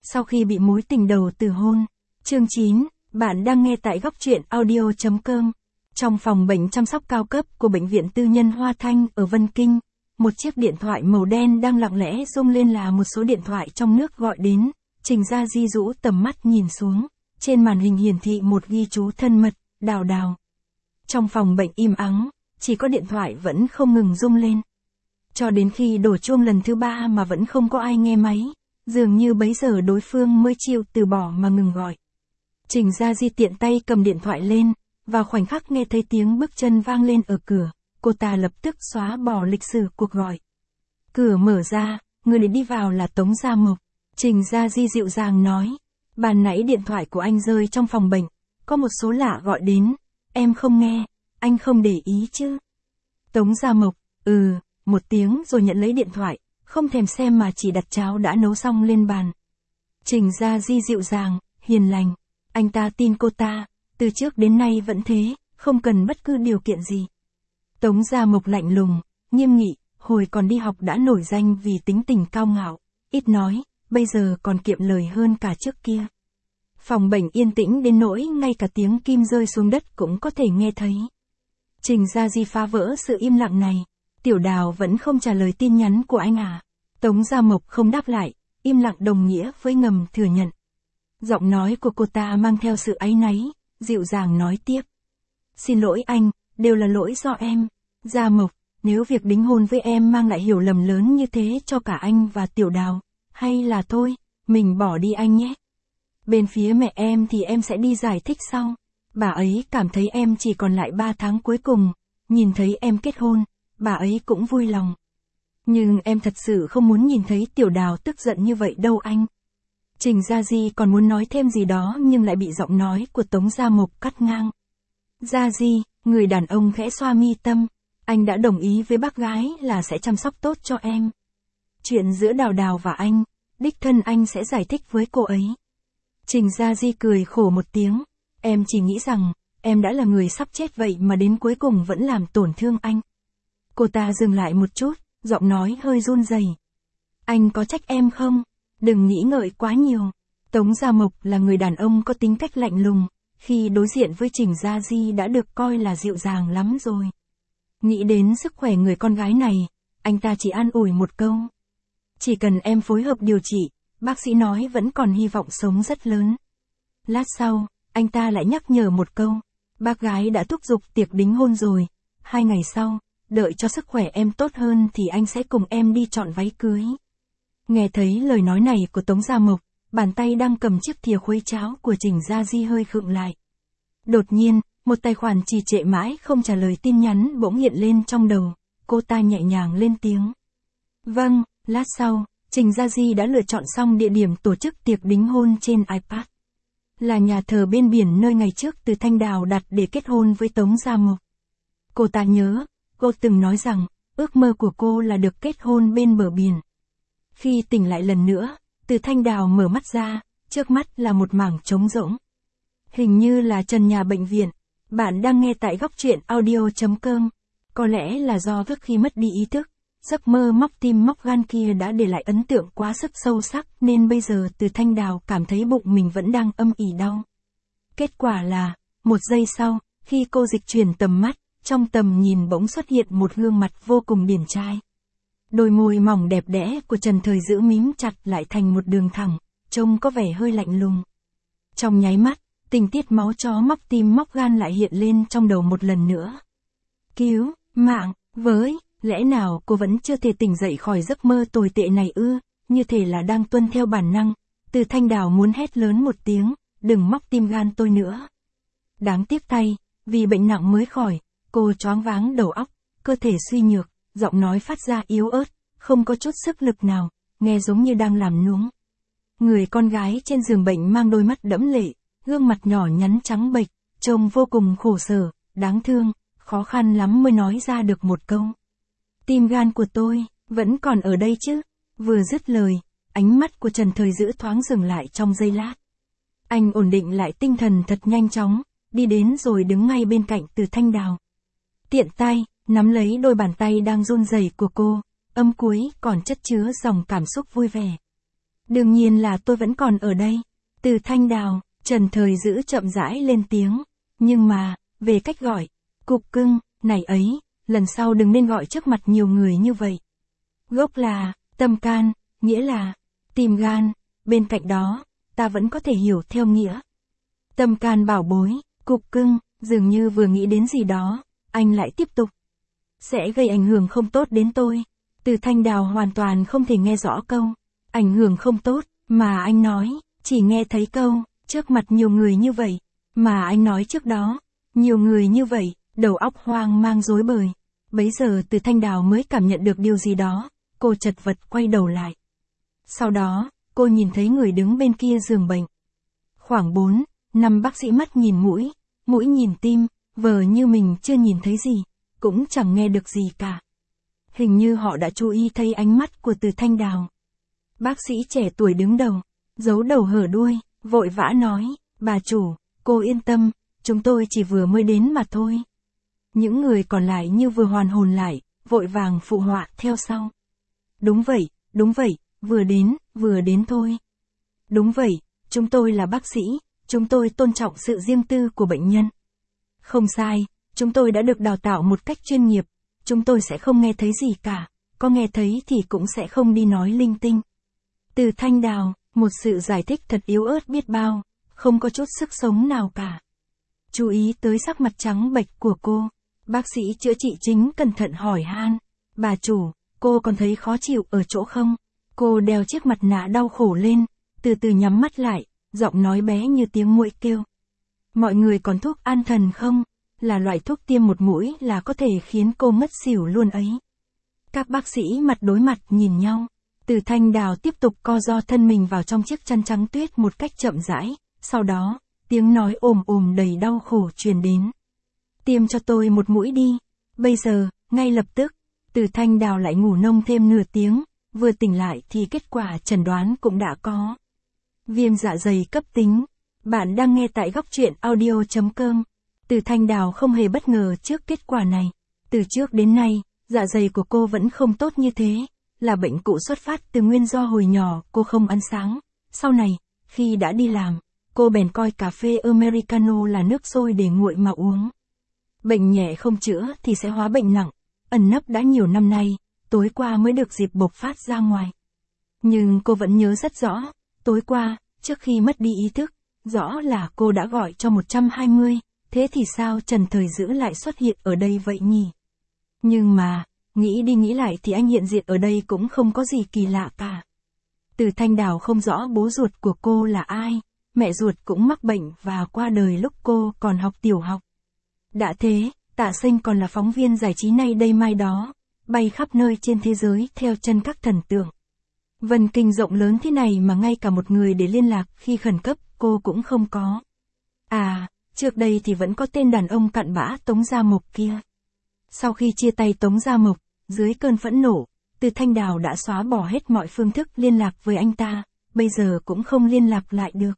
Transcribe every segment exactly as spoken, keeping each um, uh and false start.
sau khi bị mối tình đầu từ hôn. Chương chín, bạn đang nghe tại góc truyện audio chấm com. Trong phòng bệnh chăm sóc cao cấp của bệnh viện tư nhân Hoa Thanh ở Vân Kinh, một chiếc điện thoại màu đen đang lặng lẽ rung lên là một số điện thoại trong nước gọi đến. Trình Gia Di rũ tầm mắt nhìn xuống, trên màn hình hiển thị một ghi chú thân mật, Đào Đào. Trong phòng bệnh im ắng, chỉ có điện thoại vẫn không ngừng rung lên. Cho đến khi đổ chuông lần thứ ba mà vẫn không có ai nghe máy, dường như bấy giờ đối phương mới chịu từ bỏ mà ngừng gọi. Trình Gia Di tiện tay cầm điện thoại lên, vào khoảnh khắc nghe thấy tiếng bước chân vang lên ở cửa, cô ta lập tức xóa bỏ lịch sử cuộc gọi. Cửa mở ra, người để đi vào là Tống Gia Mộc. Trình Gia Di dịu dàng nói, ban nãy điện thoại của anh rơi trong phòng bệnh, có một số lạ gọi đến, em không nghe, anh không để ý chứ. Tống Gia Mộc, ừ, một tiếng rồi nhận lấy điện thoại, không thèm xem mà chỉ đặt cháo đã nấu xong lên bàn. Trình Gia Di dịu dàng, hiền lành, anh ta tin cô ta, từ trước đến nay vẫn thế, không cần bất cứ điều kiện gì. Tống Gia Mộc lạnh lùng, nghiêm nghị, hồi còn đi học đã nổi danh vì tính tình cao ngạo, ít nói, bây giờ còn kiệm lời hơn cả trước kia. Phòng bệnh yên tĩnh đến nỗi ngay cả tiếng kim rơi xuống đất cũng có thể nghe thấy. Trình Gia Di phá vỡ sự im lặng này, Tiểu Đào vẫn không trả lời tin nhắn của anh à. Tống Gia Mộc không đáp lại, im lặng đồng nghĩa với ngầm thừa nhận. Giọng nói của cô ta mang theo sự áy náy, dịu dàng nói tiếp. Xin lỗi anh, đều là lỗi do em. Gia Mộc, nếu việc đính hôn với em mang lại hiểu lầm lớn như thế cho cả anh và Tiểu Đào, hay là thôi, mình bỏ đi anh nhé. Bên phía mẹ em thì em sẽ đi giải thích sau. Bà ấy cảm thấy em chỉ còn lại ba tháng cuối cùng, nhìn thấy em kết hôn, bà ấy cũng vui lòng. Nhưng em thật sự không muốn nhìn thấy Tiểu Đào tức giận như vậy đâu anh. Trình Gia Di còn muốn nói thêm gì đó nhưng lại bị giọng nói của Tống Gia Mộc cắt ngang. Gia Di, người đàn ông khẽ xoa mi tâm, anh đã đồng ý với bác gái là sẽ chăm sóc tốt cho em. Chuyện giữa Đào Đào và anh, đích thân anh sẽ giải thích với cô ấy. Trình Gia Di cười khổ một tiếng, em chỉ nghĩ rằng, em đã là người sắp chết vậy mà đến cuối cùng vẫn làm tổn thương anh. Cô ta dừng lại một chút, giọng nói hơi run rẩy. Anh có trách em không? Đừng nghĩ ngợi quá nhiều. Tống Gia Mộc là người đàn ông có tính cách lạnh lùng, khi đối diện với Trình Gia Di đã được coi là dịu dàng lắm rồi. Nghĩ đến sức khỏe người con gái này, anh ta chỉ an ủi một câu. Chỉ cần em phối hợp điều trị, bác sĩ nói vẫn còn hy vọng sống rất lớn. Lát sau, anh ta lại nhắc nhở một câu. Bác gái đã thúc giục tiệc đính hôn rồi. Hai ngày sau, đợi cho sức khỏe em tốt hơn thì anh sẽ cùng em đi chọn váy cưới. Nghe thấy lời nói này của Tống Gia Mộc, bàn tay đang cầm chiếc thìa khuấy cháo của Trình Gia Di hơi khựng lại. Đột nhiên, một tài khoản trì trệ mãi không trả lời tin nhắn bỗng hiện lên trong đầu. Cô ta nhẹ nhàng lên tiếng. Vâng, lát sau, Trình Gia Di đã lựa chọn xong địa điểm tổ chức tiệc đính hôn trên iPad. Là nhà thờ bên biển nơi ngày trước Từ Thanh Đào đặt để kết hôn với Tống Gia Mộc. Cô ta nhớ, cô từng nói rằng, ước mơ của cô là được kết hôn bên bờ biển. Khi tỉnh lại lần nữa, Từ Thanh Đào mở mắt ra, trước mắt là một mảng trống rỗng. Hình như là trần nhà bệnh viện. Bạn đang nghe tại góc truyện audio chấm com. Có lẽ là do trước khi mất đi ý thức, giấc mơ móc tim móc gan kia đã để lại ấn tượng quá sức sâu sắc nên bây giờ Từ Thanh Đào cảm thấy bụng mình vẫn đang âm ỉ đau. Kết quả là, một giây sau, khi cô dịch chuyển tầm mắt, trong tầm nhìn bỗng xuất hiện một gương mặt vô cùng điển trai. Đôi môi mỏng đẹp đẽ của Trần Thời Dữ mím chặt lại thành một đường thẳng, trông có vẻ hơi lạnh lùng. Trong nháy mắt, tình tiết máu chó móc tim móc gan lại hiện lên trong đầu một lần nữa. Cứu, mạng, với, lẽ nào cô vẫn chưa thể tỉnh dậy khỏi giấc mơ tồi tệ này ư, như thể là đang tuân theo bản năng. Từ Thanh Đào muốn hét lớn một tiếng, đừng móc tim gan tôi nữa. Đáng tiếc thay, vì bệnh nặng mới khỏi, cô choáng váng đầu óc, cơ thể suy nhược, giọng nói phát ra yếu ớt, không có chút sức lực nào, nghe giống như đang làm nuống. Người con gái trên giường bệnh mang đôi mắt đẫm lệ, gương mặt nhỏ nhắn trắng bệch, trông vô cùng khổ sở, đáng thương, khó khăn lắm mới nói ra được một câu. Tim gan của tôi, vẫn còn ở đây chứ. Vừa dứt lời, ánh mắt của Trần Thời Dữ thoáng dừng lại trong giây lát. Anh ổn định lại tinh thần thật nhanh chóng, đi đến rồi đứng ngay bên cạnh Từ Thanh Đào. Tiện tay, nắm lấy đôi bàn tay đang run rẩy của cô, âm cuối còn chất chứa dòng cảm xúc vui vẻ. Đương nhiên là tôi vẫn còn ở đây. Từ Thanh Đào, Trần Thời Dữ chậm rãi lên tiếng. Nhưng mà, về cách gọi, cục cưng, này ấy, lần sau đừng nên gọi trước mặt nhiều người như vậy. Gốc là, tâm can, nghĩa là, tim gan, bên cạnh đó, ta vẫn có thể hiểu theo nghĩa. Tâm can bảo bối, cục cưng, dường như vừa nghĩ đến gì đó, anh lại tiếp tục. Sẽ gây ảnh hưởng không tốt đến tôi. Từ Thanh Đào hoàn toàn không thể nghe rõ câu, ảnh hưởng không tốt, mà anh nói, chỉ nghe thấy câu, trước mặt nhiều người như vậy, mà anh nói trước đó, nhiều người như vậy, đầu óc hoang mang rối bời. Bấy giờ Từ Thanh Đào mới cảm nhận được điều gì đó, cô chật vật quay đầu lại. Sau đó, cô nhìn thấy người đứng bên kia giường bệnh. Khoảng bốn, năm bác sĩ mắt nhìn mũi, mũi nhìn tim, vờ như mình chưa nhìn thấy gì, cũng chẳng nghe được gì cả. Hình như họ đã chú ý thấy ánh mắt của Từ Thanh Đào. Bác sĩ trẻ tuổi đứng đầu, giấu đầu hở đuôi, vội vã nói, bà chủ, cô yên tâm, chúng tôi chỉ vừa mới đến mà thôi. Những người còn lại như vừa hoàn hồn lại, vội vàng phụ họa theo sau. Đúng vậy, đúng vậy, vừa đến, vừa đến thôi. Đúng vậy, chúng tôi là bác sĩ, chúng tôi tôn trọng sự riêng tư của bệnh nhân. Không sai, chúng tôi đã được đào tạo một cách chuyên nghiệp, chúng tôi sẽ không nghe thấy gì cả, có nghe thấy thì cũng sẽ không đi nói linh tinh. Từ Thanh Đào, một sự giải thích thật yếu ớt biết bao, không có chút sức sống nào cả. Chú ý tới sắc mặt trắng bệch của cô, bác sĩ chữa trị chính cẩn thận hỏi han, bà chủ, cô còn thấy khó chịu ở chỗ không? Cô đeo chiếc mặt nạ đau khổ lên, từ từ nhắm mắt lại, giọng nói bé như tiếng muỗi kêu. Mọi người còn thuốc an thần không? Là loại thuốc tiêm một mũi là có thể khiến cô ngất xỉu luôn ấy. Các bác sĩ mặt đối mặt nhìn nhau. Từ Thanh Đào tiếp tục co ro thân mình vào trong chiếc chăn trắng tuyết một cách chậm rãi, sau đó, tiếng nói ồm ồm đầy đau khổ truyền đến. Tiêm cho tôi một mũi đi, bây giờ, ngay lập tức. Từ Thanh Đào lại ngủ nông thêm nửa tiếng, vừa tỉnh lại thì kết quả chẩn đoán cũng đã có. Viêm dạ dày cấp tính. Bạn đang nghe tại góc truyện audio chấm com. Từ Thanh Đào không hề bất ngờ trước kết quả này. Từ trước đến nay, dạ dày của cô vẫn không tốt như thế, là bệnh cũ xuất phát từ nguyên do hồi nhỏ cô không ăn sáng. Sau này, khi đã đi làm, cô bèn coi cà phê Americano là nước sôi để nguội mà uống. Bệnh nhẹ không chữa thì sẽ hóa bệnh nặng, ẩn nấp đã nhiều năm nay, tối qua mới được dịp bộc phát ra ngoài. Nhưng cô vẫn nhớ rất rõ, tối qua, trước khi mất đi ý thức, rõ là cô đã gọi cho một trăm hai mươi, thế thì sao Trần Thời Dữ lại xuất hiện ở đây vậy nhỉ? Nhưng mà, nghĩ đi nghĩ lại thì anh hiện diện ở đây cũng không có gì kỳ lạ cả. Từ Thanh Đào không rõ bố ruột của cô là ai, mẹ ruột cũng mắc bệnh và qua đời lúc cô còn học tiểu học. Đã thế, Tạ Sinh còn là phóng viên giải trí nay đây mai đó, bay khắp nơi trên thế giới theo chân các thần tượng. Vân Kinh rộng lớn thế này mà ngay cả một người để liên lạc khi khẩn cấp cô cũng không có. À, trước đây thì vẫn có tên đàn ông cặn bã Tống Gia Mộc kia. Sau khi chia tay Tống Gia Mộc, dưới cơn phẫn nộ, Từ Thanh Đào đã xóa bỏ hết mọi phương thức liên lạc với anh ta, bây giờ cũng không liên lạc lại được.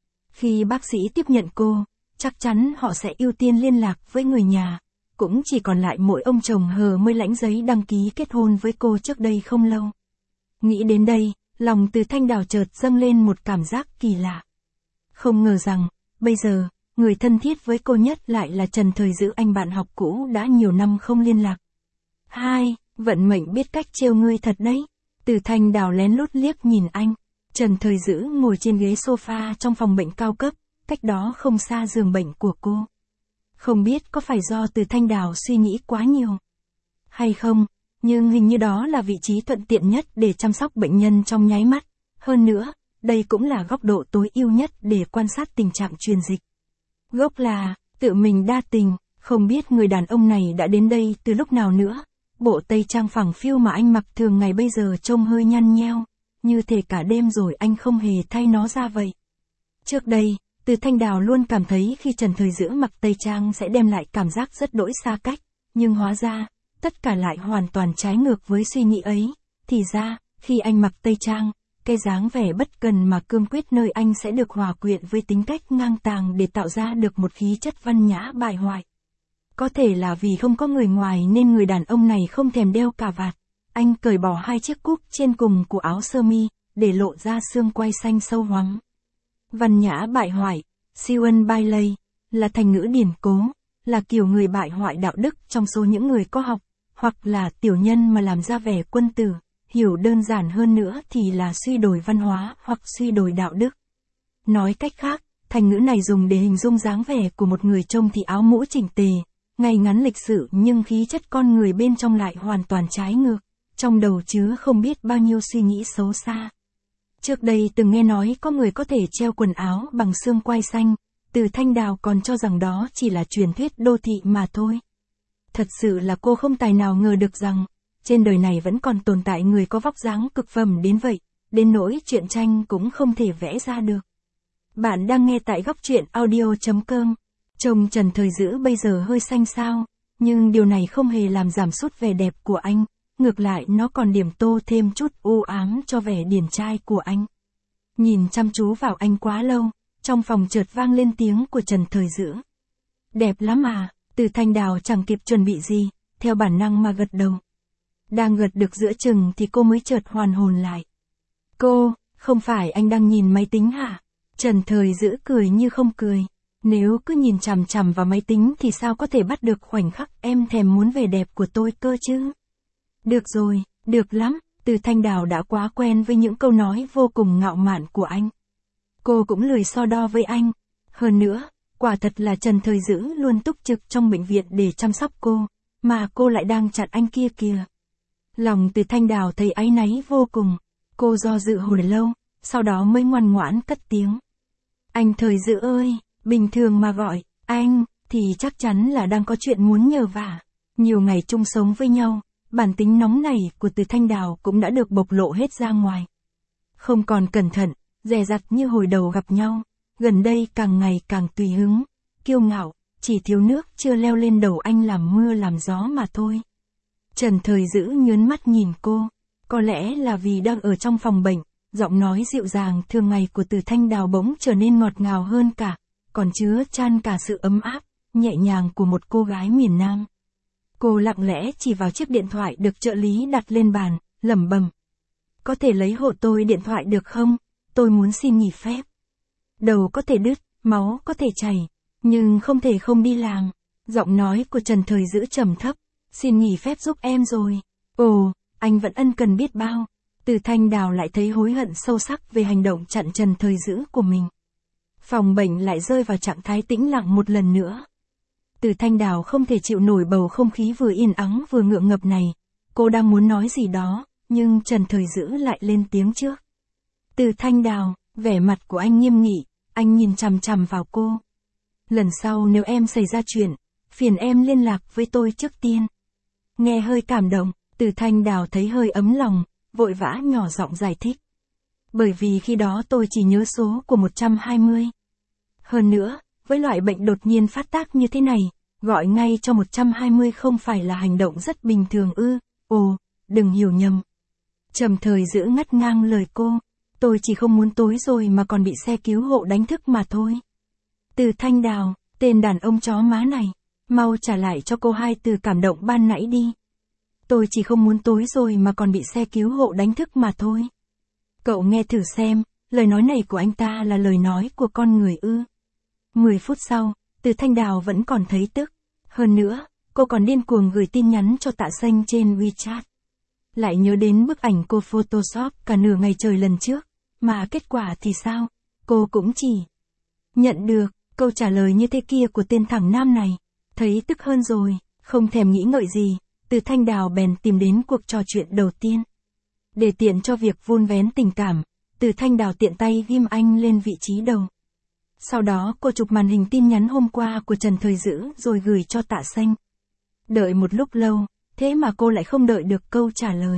Khi bác sĩ tiếp nhận cô, chắc chắn họ sẽ ưu tiên liên lạc với người nhà, cũng chỉ còn lại mỗi ông chồng hờ mới lãnh giấy đăng ký kết hôn với cô trước đây không lâu. Nghĩ đến đây, lòng Từ Thanh Đào chợt dâng lên một cảm giác kỳ lạ. Không ngờ rằng, bây giờ, người thân thiết với cô nhất lại là Trần Thời Dữ, anh bạn học cũ đã nhiều năm không liên lạc. Hai, vận mệnh biết cách trêu ngươi thật đấy. Từ Thanh Đào lén lút liếc nhìn anh. Trần Thời Dữ ngồi trên ghế sofa trong phòng bệnh cao cấp, cách đó không xa giường bệnh của cô. Không biết có phải do Từ Thanh Đào suy nghĩ quá nhiều hay không, nhưng hình như đó là vị trí thuận tiện nhất để chăm sóc bệnh nhân trong nháy mắt. Hơn nữa, đây cũng là góc độ tối ưu nhất để quan sát tình trạng truyền dịch. Gốc là, tự mình đa tình, không biết người đàn ông này đã đến đây từ lúc nào nữa. Bộ tây trang phẳng phiu mà anh mặc thường ngày bây giờ trông hơi nhăn nheo, như thể cả đêm rồi anh không hề thay nó ra vậy. Trước đây, Từ Thanh Đào luôn cảm thấy khi Trần Thời Dữ mặc tây trang sẽ đem lại cảm giác rất đỗi xa cách, nhưng hóa ra, tất cả lại hoàn toàn trái ngược với suy nghĩ ấy. Thì ra, khi anh mặc tây trang, cái dáng vẻ bất cần mà cương quyết nơi anh sẽ được hòa quyện với tính cách ngang tàng để tạo ra được một khí chất văn nhã bài hoại. Có thể là vì không có người ngoài nên người đàn ông này không thèm đeo cà vạt. Anh cởi bỏ hai chiếc cúc trên cùng của áo sơ mi, để lộ ra xương quai xanh sâu hoắm. Văn nhã bại hoại, siêu ân bai lây, là thành ngữ điển cố, là kiểu người bại hoại đạo đức trong số những người có học, hoặc là tiểu nhân mà làm ra vẻ quân tử, hiểu đơn giản hơn nữa thì là suy đồi văn hóa hoặc suy đồi đạo đức. Nói cách khác, thành ngữ này dùng để hình dung dáng vẻ của một người trông thì áo mũ chỉnh tề, ngay ngắn lịch sự nhưng khí chất con người bên trong lại hoàn toàn trái ngược, trong đầu chứa không biết bao nhiêu suy nghĩ xấu xa. Trước đây từng nghe nói có người có thể treo quần áo bằng xương quai xanh, Từ Thanh Đào còn cho rằng đó chỉ là truyền thuyết đô thị mà thôi. Thật sự là cô không tài nào ngờ được rằng, trên đời này vẫn còn tồn tại người có vóc dáng cực phẩm đến vậy, đến nỗi truyện tranh cũng không thể vẽ ra được. Bạn đang nghe tại góc truyện audio chấm com. Trông Trần Thời Dữ bây giờ hơi xanh xao, nhưng điều này không hề làm giảm sút vẻ đẹp của anh, ngược lại nó còn điểm tô thêm chút u ám cho vẻ điển trai của anh. Nhìn chăm chú vào anh quá lâu, trong phòng chợt vang lên tiếng của Trần Thời Dữ. Đẹp lắm à, Từ Thanh Đào chẳng kịp chuẩn bị gì, theo bản năng mà gật đầu. Đang gật được giữa chừng thì cô mới chợt hoàn hồn lại. Cô, không phải anh đang nhìn máy tính hả? Trần Thời Dữ cười như không cười. Nếu cứ nhìn chằm chằm vào máy tính thì sao có thể bắt được khoảnh khắc em thèm muốn vẻ đẹp của tôi cơ chứ? Được rồi, được lắm, Từ Thanh Đào đã quá quen với những câu nói vô cùng ngạo mạn của anh. Cô cũng lười so đo với anh. Hơn nữa, quả thật là Trần Thời Dữ luôn túc trực trong bệnh viện để chăm sóc cô, mà cô lại đang chặn anh kia kìa. Lòng Từ Thanh Đào thấy áy náy vô cùng, cô do dự hồi lâu, sau đó mới ngoan ngoãn cất tiếng. Anh Thời Dữ ơi, bình thường mà gọi, anh, thì chắc chắn là đang có chuyện muốn nhờ vả. Nhiều ngày chung sống với nhau, bản tính nóng nảy của Từ Thanh Đào cũng đã được bộc lộ hết ra ngoài. Không còn cẩn thận, dè dặt như hồi đầu gặp nhau, gần đây càng ngày càng tùy hứng, kiêu ngạo, chỉ thiếu nước chưa leo lên đầu anh làm mưa làm gió mà thôi. Trần Thời Dữ nhớn mắt nhìn cô, có lẽ là vì đang ở trong phòng bệnh, giọng nói dịu dàng thường ngày của Từ Thanh Đào bỗng trở nên ngọt ngào hơn cả, còn chứa chan cả sự ấm áp, nhẹ nhàng của một cô gái miền Nam. Cô lặng lẽ chỉ vào chiếc điện thoại được trợ lý đặt lên bàn, lẩm bẩm. Có thể lấy hộ tôi điện thoại được không? Tôi muốn xin nghỉ phép. Đầu có thể đứt, máu có thể chảy, nhưng không thể không đi làm. Giọng nói của Trần Thời Dữ trầm thấp. Xin nghỉ phép giúp em rồi. Ồ, anh vẫn ân cần biết bao. Từ Thanh Đào lại thấy hối hận sâu sắc về hành động chặn Trần Thời Dữ của mình. Phòng bệnh lại rơi vào trạng thái tĩnh lặng một lần nữa. Từ Thanh Đào không thể chịu nổi bầu không khí vừa yên ắng vừa ngượng ngập này. Cô đang muốn nói gì đó, nhưng Trần Thời Dữ lại lên tiếng trước. Từ Thanh Đào, vẻ mặt của anh nghiêm nghị, anh nhìn chằm chằm vào cô. Lần sau nếu em xảy ra chuyện, phiền em liên lạc với tôi trước tiên. Nghe hơi cảm động, Từ Thanh Đào thấy hơi ấm lòng, vội vã nhỏ giọng giải thích. Bởi vì khi đó tôi chỉ nhớ số của một trăm hai mươi. Hơn nữa, với loại bệnh đột nhiên phát tác như thế này, gọi ngay cho một trăm hai mươi không phải là hành động rất bình thường ư? Ồ, đừng hiểu nhầm. Trầm Thời Dữ ngắt ngang lời cô. Tôi chỉ không muốn tối rồi mà còn bị xe cứu hộ đánh thức mà thôi. Từ Thanh Đào, tên đàn ông chó má này, mau trả lại cho cô hai từ cảm động ban nãy đi. Tôi chỉ không muốn tối rồi mà còn bị xe cứu hộ đánh thức mà thôi. Cậu nghe thử xem, lời nói này của anh ta là lời nói của con người ư? Mười phút sau, Từ Thanh Đào vẫn còn thấy tức. Hơn nữa, cô còn điên cuồng gửi tin nhắn cho Tạ Xanh trên WeChat. Lại nhớ đến bức ảnh cô Photoshop cả nửa ngày trời lần trước, mà kết quả thì sao? Cô cũng chỉ nhận được câu trả lời như thế kia của tên thằng nam này. Thấy tức hơn rồi, không thèm nghĩ ngợi gì, Từ Thanh Đào bèn tìm đến cuộc trò chuyện đầu tiên. Để tiện cho việc vun vén tình cảm, Từ Thanh Đào tiện tay ghim anh lên vị trí đầu. Sau đó cô chụp màn hình tin nhắn hôm qua của Trần Thời Dữ rồi gửi cho Tạ Xanh. Đợi một lúc lâu, thế mà cô lại không đợi được câu trả lời.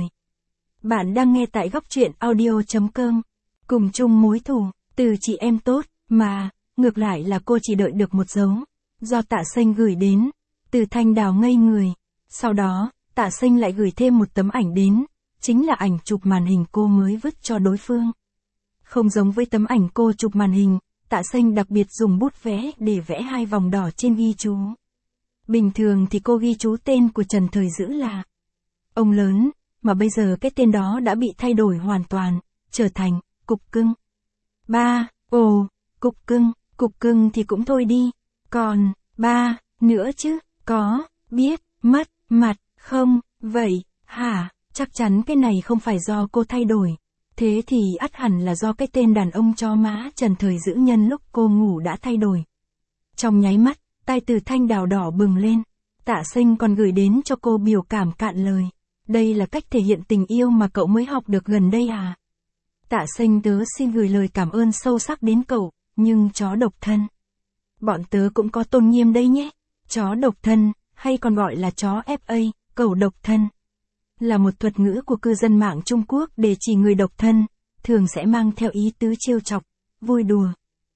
Bạn đang nghe tại góc truyện audio chấm com. Cùng chung mối thù, từ chị em tốt, mà, ngược lại là cô chỉ đợi được một dấu. Do Tạ Xanh gửi đến, Từ Thanh Đào ngây người. Sau đó, Tạ Xanh lại gửi thêm một tấm ảnh đến, chính là ảnh chụp màn hình cô mới vứt cho đối phương. Không giống với tấm ảnh cô chụp màn hình, Tạ Xanh đặc biệt dùng bút vẽ để vẽ hai vòng đỏ trên ghi chú. Bình thường thì cô ghi chú tên của Trần Thời Dữ là ông lớn, mà bây giờ cái tên đó đã bị thay đổi hoàn toàn, trở thành cục cưng. Ba, ồ, cục cưng, cục cưng thì cũng thôi đi. Còn, ba, nữa chứ, có, biết, mất, mặt, không, vậy, hả, chắc chắn cái này không phải do cô thay đổi. Thế thì ắt hẳn là do cái tên đàn ông chó má Trần Thời Dữ nhân lúc cô ngủ đã thay đổi. Trong nháy mắt, tai Từ Thanh Đào đỏ bừng lên. Tạ Sinh còn gửi đến cho cô biểu cảm cạn lời. Đây là cách thể hiện tình yêu mà cậu mới học được gần đây à? Tạ Sinh tớ xin gửi lời cảm ơn sâu sắc đến cậu, nhưng chó độc thân. Bọn tớ cũng có tôn nghiêm đây nhé. Chó độc thân, hay còn gọi là chó ép a, cẩu độc thân, là một thuật ngữ của cư dân mạng Trung Quốc để chỉ người độc thân, thường sẽ mang theo ý tứ trêu chọc, vui đùa.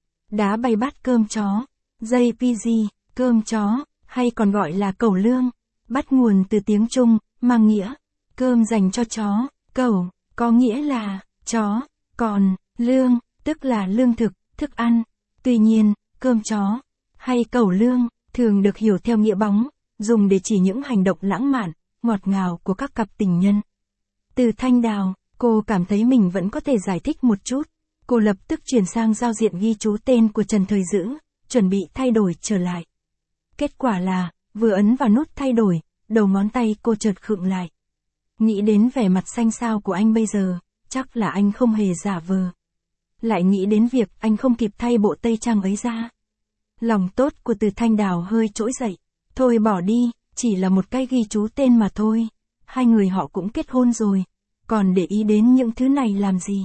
Đá bay bát cơm chó, jê pê giê, cơm chó, hay còn gọi là cẩu lương, bắt nguồn từ tiếng Trung, mang nghĩa cơm dành cho chó, cẩu có nghĩa là chó, còn lương tức là lương thực, thức ăn. Tuy nhiên, cơm chó hay cẩu lương thường được hiểu theo nghĩa bóng, dùng để chỉ những hành động lãng mạn, ngọt ngào của các cặp tình nhân. Từ Thanh Đào, cô cảm thấy mình vẫn có thể giải thích một chút. Cô lập tức chuyển sang giao diện ghi chú tên của Trần Thời Dữ, chuẩn bị thay đổi trở lại. Kết quả là, vừa ấn vào nút thay đổi, đầu ngón tay cô chợt khựng lại. Nghĩ đến vẻ mặt xanh xao của anh bây giờ, chắc là anh không hề giả vờ. Lại nghĩ đến việc anh không kịp thay bộ tây trang ấy ra. Lòng tốt của Từ Thanh Đào hơi trỗi dậy. Thôi bỏ đi, chỉ là một cái ghi chú tên mà thôi. Hai người họ cũng kết hôn rồi, còn để ý đến những thứ này làm gì?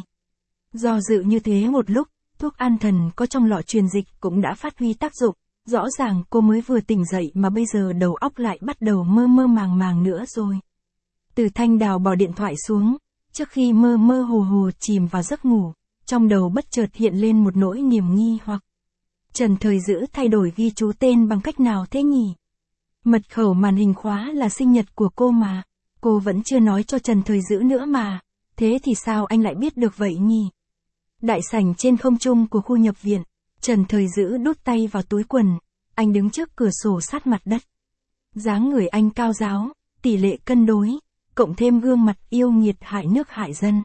Do dự như thế một lúc, thuốc an thần có trong lọ truyền dịch cũng đã phát huy tác dụng. Rõ ràng cô mới vừa tỉnh dậy mà bây giờ đầu óc lại bắt đầu mơ mơ màng màng nữa rồi. Từ Thanh Đào bỏ điện thoại xuống, trước khi mơ mơ hồ hồ chìm vào giấc ngủ, trong đầu bất chợt hiện lên một nỗi niềm nghi hoặc. Trần Thời Dữ thay đổi ghi chú tên bằng cách nào thế nhỉ? Mật khẩu màn hình khóa là sinh nhật của cô mà, cô vẫn chưa nói cho Trần Thời Dữ nữa mà, thế thì sao anh lại biết được vậy nhỉ? Đại sảnh trên không trung của khu nhập viện, Trần Thời Dữ đút tay vào túi quần, anh đứng trước cửa sổ sát mặt đất. Dáng người anh cao ráo, tỷ lệ cân đối, cộng thêm gương mặt yêu nghiệt hại nước hại dân.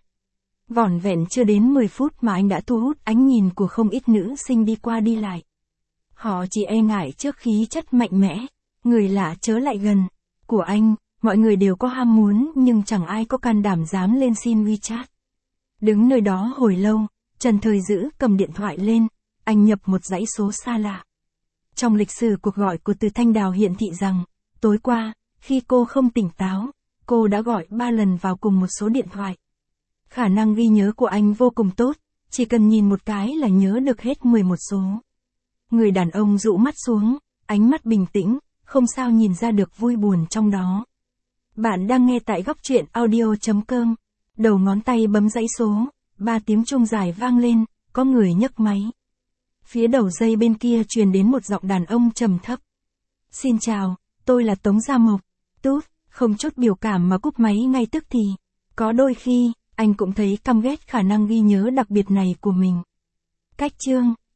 Vỏn vẹn chưa đến mười phút mà anh đã thu hút ánh nhìn của không ít nữ sinh đi qua đi lại. Họ chỉ e ngại trước khí chất mạnh mẽ, người lạ chớ lại gần, của anh, mọi người đều có ham muốn nhưng chẳng ai có can đảm dám lên xin WeChat. Đứng nơi đó hồi lâu, Trần Thời Dữ cầm điện thoại lên, anh nhập một dãy số xa lạ. Trong lịch sử cuộc gọi của Từ Thanh Đào hiển thị rằng, tối qua, khi cô không tỉnh táo, cô đã gọi ba lần vào cùng một số điện thoại. Khả năng ghi nhớ của anh vô cùng tốt, chỉ cần nhìn một cái là nhớ được hết mười một số. Người đàn ông dụ mắt xuống, ánh mắt bình tĩnh, không sao nhìn ra được vui buồn trong đó. Bạn đang nghe tại góc truyện audio chấm com. Đầu ngón tay bấm dãy số, ba tiếng chuông dài vang lên, có người nhấc máy. Phía đầu dây bên kia truyền đến một giọng đàn ông trầm thấp. Xin chào, tôi là Tống Gia Mộc. Tút, không chút biểu cảm mà cúp máy ngay tức thì. Có đôi khi, anh cũng thấy căm ghét khả năng ghi nhớ đặc biệt này của mình. Cách chương,